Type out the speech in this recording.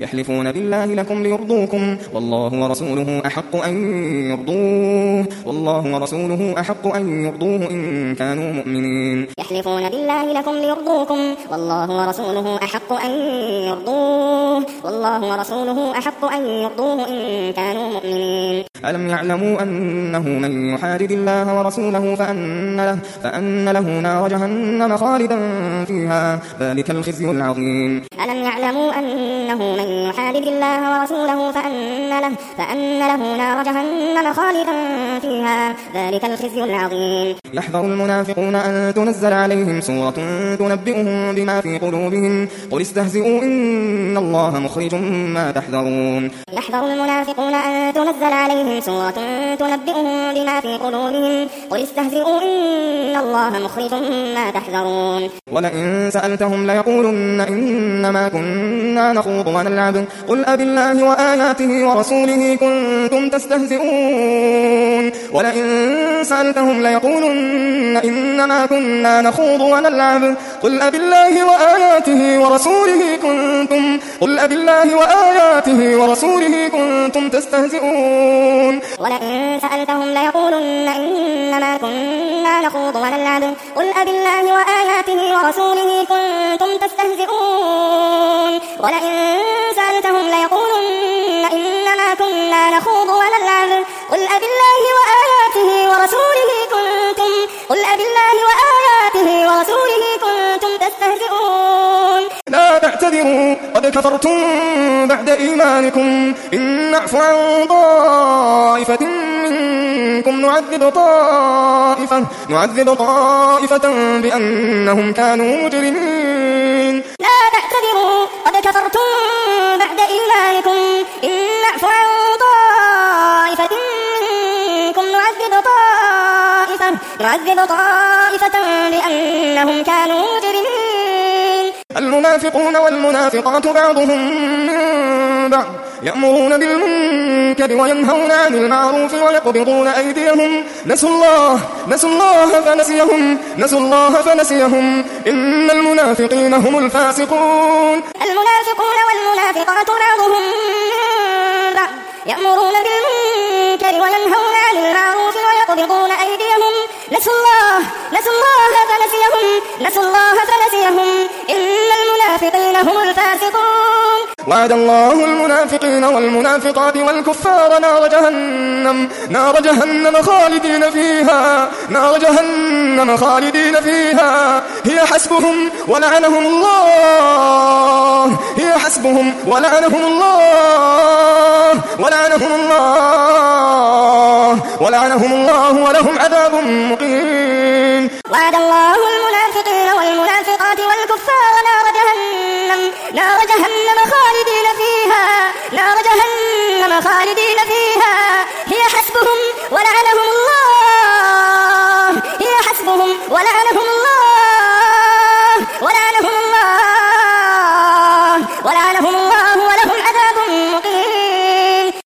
يحلفون بالله لكم ليرضوكم والله ورسوله أحق أن يرضوه إن كانوا مؤمنين. يحلفون بالله لكم ليرضوكم والله ورسوله أحق أن يرضوه إن كانوا مؤمنين. ألم يعلموا أنه من يحادد الله ورسوله فأن له نار جهنم خالدا فيها ذلك الخزي العظيم. ألم يعلموا أنه من يحادد الله ورسوله فأن له نار جهنم خالدا فيها ذلك الخزي العظيم. يحذر المنافقون أن تنزل عليهم سورة تنبئهم بما في قلوبهم قل استهزئوا إن الله مخرج ما تحذرون. يحذر المنافقون أن تنزل عليهم سورة تنبئهم بما في قلوبهم قل استهزئوا إن الله مخرج ما تحذرون. ولئن سألتهم ليقولن إنما كنا نخوض ونلعب قل أبالله وآياته ورسوله كنتم تستهزئون. ولئن سألتهم ليقولن إنما كنا نخوض ونلعب قل أبالله وآياته ورسوله كنتم تستهزئون. ولئن سألتهم ليقولن إنما كنا نخوض ونلعب قل أبالله وآياته ورسوله كنتم تستهزئون. ولئن سألتهم ليقولن إنما كنا نخوض ونلعب قل أبالله وآياته ورسوله كنتم تستهزئون. لا تعتذروا قد كفرتم بعد إيمانكم إن نعفو عن طائفة منكم نعذب طائفة بأنهم كانوا مجرمين. لا تعتذروا قد كفرتم بعد إيمانكم إن نعفو عن طائفة منكم نعذب طائفة بأنهم كانوا مجرمين. المنافقون والمنافقات بعضهم من بعض يأمرون بالمنكر وينهون عن المعروف ويقبضون أيديهم نسوا الله فنسيهم إن المنافقين هم الفاسقون. المنافقون والمنافقات بعضهم من بعض يأمرون بالمنكر وينهون عن المعروف ويقبضون أيديهم نسوا الله فنسيهم إن المنافقين هم الفاسقون. وعد الله المنافقين والمنافقات والكفار نار جهنم خالدين فيها هي حسبهم ولعنهم الله ولهم عذاب مقيم. وعد الله المنافقين والمنافقات والكفار نار جهنم خالدين